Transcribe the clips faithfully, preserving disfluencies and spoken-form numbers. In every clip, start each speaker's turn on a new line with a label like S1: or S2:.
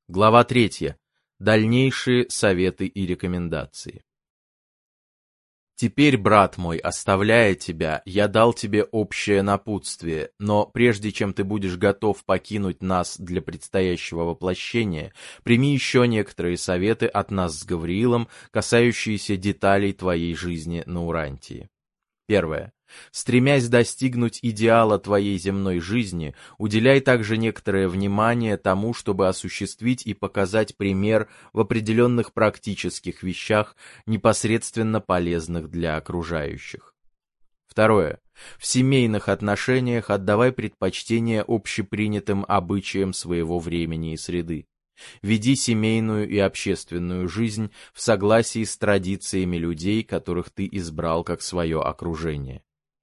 S1: Глава третья. Дальнейшие советы и рекомендации. Теперь, брат мой, оставляя тебя, я дал тебе общее напутствие, но прежде чем ты будешь готов покинуть нас для предстоящего воплощения, прими еще некоторые советы от нас с Гавриилом, касающиеся деталей твоей жизни на Урантии. Первое. Стремясь достигнуть идеала твоей земной жизни, уделяй также некоторое внимание тому, чтобы осуществить и показать пример в определенных практических вещах, непосредственно полезных для окружающих. Второе. В семейных отношениях отдавай предпочтение общепринятым обычаям своего времени и среды. Веди семейную и общественную жизнь в согласии с традициями людей, которых ты избрал как свое окружение.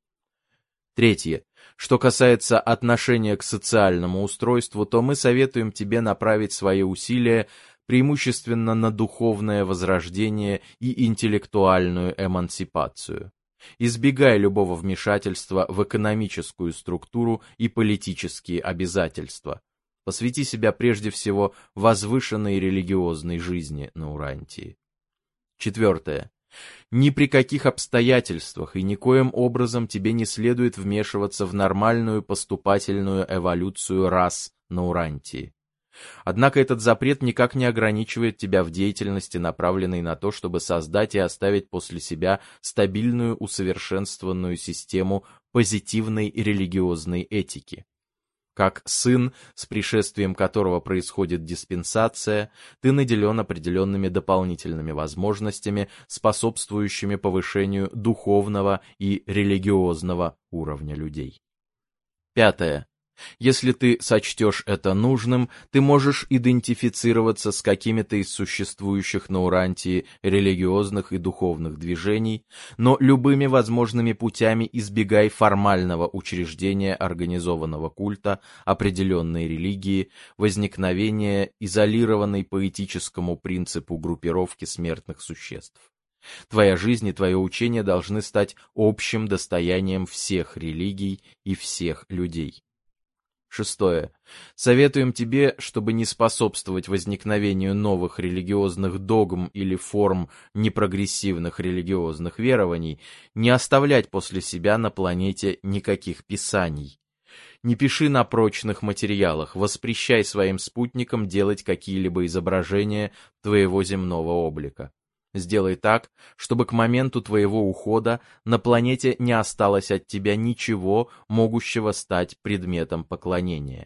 S1: Третье. Что касается отношения к социальному устройству, то мы советуем тебе направить свои усилия преимущественно на духовное возрождение и интеллектуальную эмансипацию. Избегай любого вмешательства в экономическую структуру и политические обязательства. Посвяти себя прежде всего возвышенной религиозной жизни на Урантии. Четвертое. Ни при каких обстоятельствах и никоим образом тебе не следует вмешиваться в нормальную поступательную эволюцию рас на Урантии. Однако этот запрет никак не ограничивает тебя в деятельности, направленной на то, чтобы создать и оставить после себя стабильную усовершенствованную систему позитивной религиозной этики. Как сын, с пришествием которого происходит диспенсация, ты наделен определенными дополнительными возможностями, способствующими повышению духовного и религиозного уровня людей. Пятое. Если ты сочтешь это нужным, ты можешь идентифицироваться с какими-то из существующих на Урантии религиозных и духовных движений, но любыми возможными путями избегай формального учреждения организованного культа определенной религии, возникновения изолированной по этическому принципу группировки смертных существ. Твоя жизнь и твое учение должны стать общим достоянием всех религий и всех людей. Шестое. Советуем тебе, чтобы не способствовать возникновению новых религиозных догм или форм непрогрессивных религиозных верований, не оставлять после себя на планете никаких писаний. Не пиши на прочных материалах, воспрещай своим спутникам делать какие-либо изображения твоего земного облика. Сделай так, чтобы к моменту твоего ухода на планете не осталось от тебя ничего, могущего стать предметом поклонения.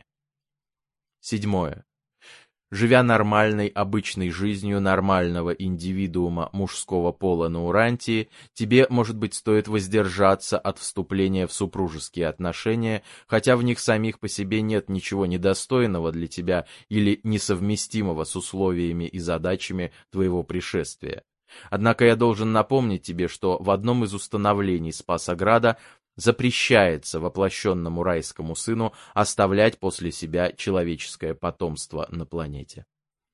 S1: Седьмое. Живя нормальной, обычной жизнью нормального индивидуума мужского пола на Урантии, тебе, может быть, стоит воздержаться от вступления в супружеские отношения, хотя в них самих по себе нет ничего недостойного для тебя или несовместимого с условиями и задачами твоего пришествия. Однако я должен напомнить тебе, что в одном из установлений Спасограда запрещается воплощенному райскому сыну оставлять после себя человеческое потомство на планете.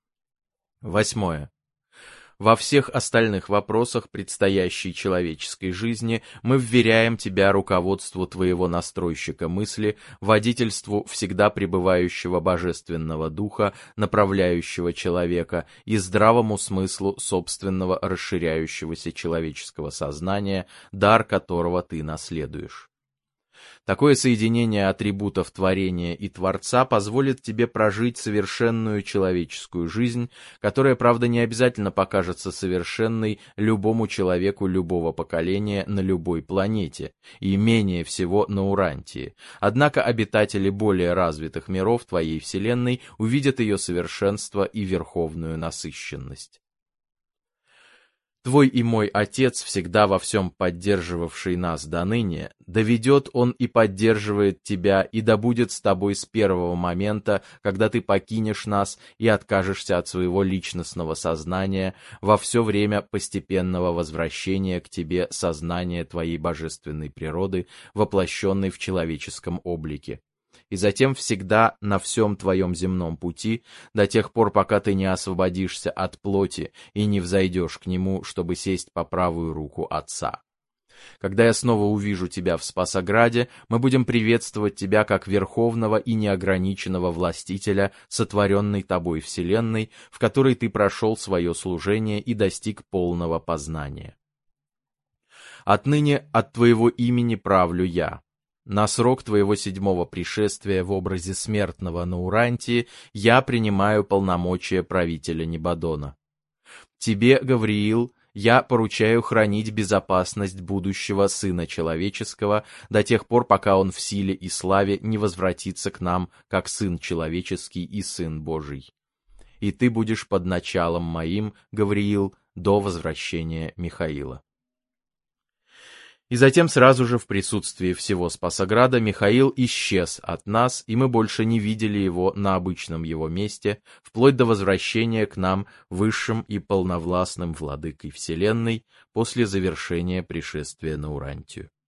S1: Восьмое. Во всех остальных вопросах предстоящей человеческой жизни мы вверяем тебя руководству твоего настройщика мысли, водительству всегда пребывающего божественного духа, направляющего человека, и здравому смыслу собственного расширяющегося человеческого сознания, дар которого ты наследуешь. Такое соединение атрибутов творения и Творца позволит тебе прожить совершенную человеческую жизнь, которая, правда, не обязательно покажется совершенной любому человеку любого поколения на любой планете, и менее всего на Урантии. Однако обитатели более развитых миров твоей Вселенной увидят ее совершенство и верховную насыщенность. Твой и мой Отец, всегда во всем поддерживавший нас доныне, доведет Он и поддерживает тебя, и да будет с тобой с первого момента, когда ты покинешь нас и откажешься от своего личностного сознания, во все время постепенного возвращения к тебе сознания твоей божественной природы, воплощенной в человеческом облике. И затем всегда на всем твоем земном пути, до тех пор, пока ты не освободишься от плоти и не взойдешь к нему, чтобы сесть по правую руку Отца. Когда я снова увижу тебя в Спасограде, мы будем приветствовать тебя как верховного и неограниченного властителя, сотворенной тобой вселенной, в которой ты прошел свое служение и достиг полного познания. Отныне от твоего имени правлю я. На срок твоего седьмого пришествия в образе смертного на Урантии я принимаю полномочия правителя Небадона. Тебе, Гавриил, я поручаю хранить безопасность будущего Сына Человеческого до тех пор, пока он в силе и славе не возвратится к нам, как Сын Человеческий и Сын Божий. И ты будешь под началом моим, Гавриил, до возвращения Михаила». И затем сразу же в присутствии всего Спасограда Михаил исчез от нас, и мы больше не видели его на обычном его месте, вплоть до возвращения к нам высшим и полновластным владыкой Вселенной после завершения пришествия на Урантию.